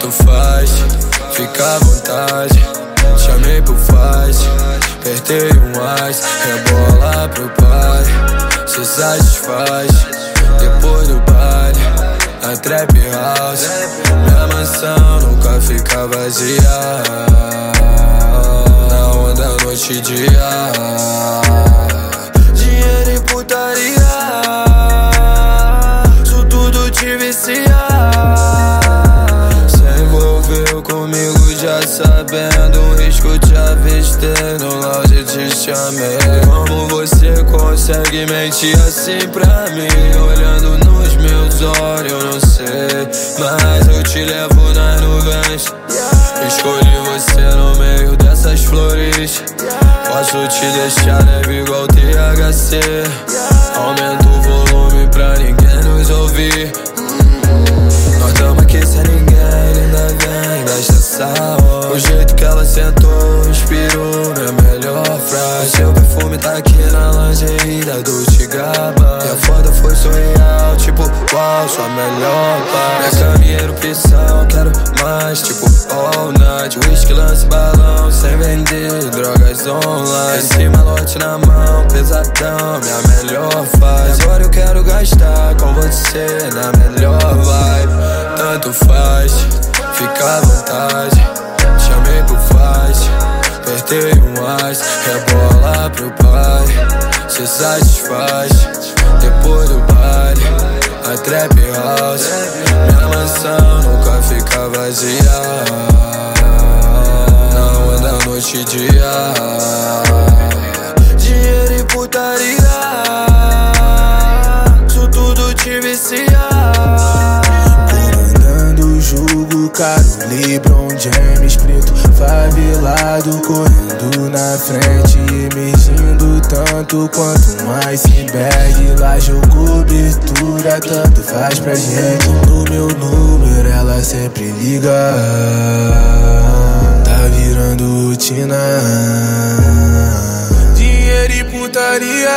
Tanto faz, fica à vontade. Chamei pro fight, apertei um ice, rebola pro pai, se satisfaz. Depois do baile, na trap house, minha mansão nunca fica vazia. Na onda, noite e dia, dinheiro e putaria, isso tudo te vicia. Cê envolveu comigo já sabendo o risco, te avistei no lounge, te chamei. Como você consegue mentir assim pra mim? Olhando nos meus olhos, eu não sei, mas eu te levo nas nuvens. Escolhi você no meio dessas flores. Posso te deixar leve igual THC. Aumenta o volume pra ninguém nos ouvir. Nós tamo aqui sem ninguém, ainda vem, gasta sal. O jeito que ela sentou inspirou minha melhor frase. Seu perfume tá aqui na lingerie da Dolce Gabbana. E a foda foi surreal, tipo, qual sua melhor parte? Minha caminha erupção, quero mais, tipo, all night. Whisky, lance, balão, sem vender drogas online. Esse malote na mão, pesadão, minha melhor fase. Agora eu quero gastar com você na melhor vibe. Tanto faz, fica à vontade. Chamei pro fight, apertei um ice, rebola pro pai, se satisfaz. Depois do baile, a trap house, minha mansão nunca fica vazia. Na onda, noite e dia, dinheiro e putaria, isso tudo te vicia. Jogo caro, LeBron James, preto favelado, correndo na frente, emergindo tanto quanto mais se bag. Lá jogou cobertura, tanto faz pra gente. No meu número ela sempre liga, tá virando rotina. Dinheiro e putaria,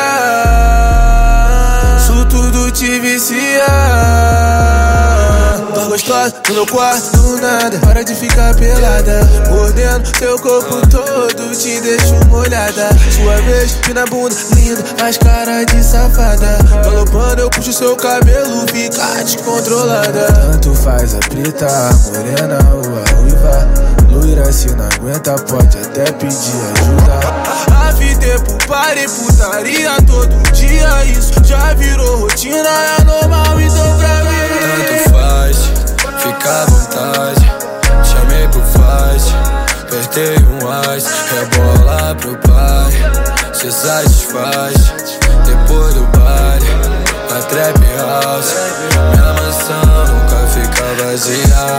isso tudo te vicia. Tô gostosa no meu quarto, do nada, para de ficar pelada. Mordendo seu corpo todo, te deixo molhada. Sua vez, na bunda, linda, faz cara de safada. Galopando eu puxo seu cabelo, fica descontrolada. Tanto faz a preta, a morena ou a ruiva. Loira se não aguenta, pode até pedir ajuda. A vida é pro pare, putaria todo dia. Isso já virou rotina, é normal, então pra mim. Tanto faz, fica à vontade. Chamei pro fight, apertei um ice, rebola pro pai, se satisfaz. Depois do baile, na trap house, minha mansão nunca fica vazia.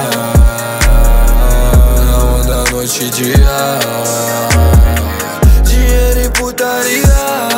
Na onda, noite e dia, dinheiro e putaria,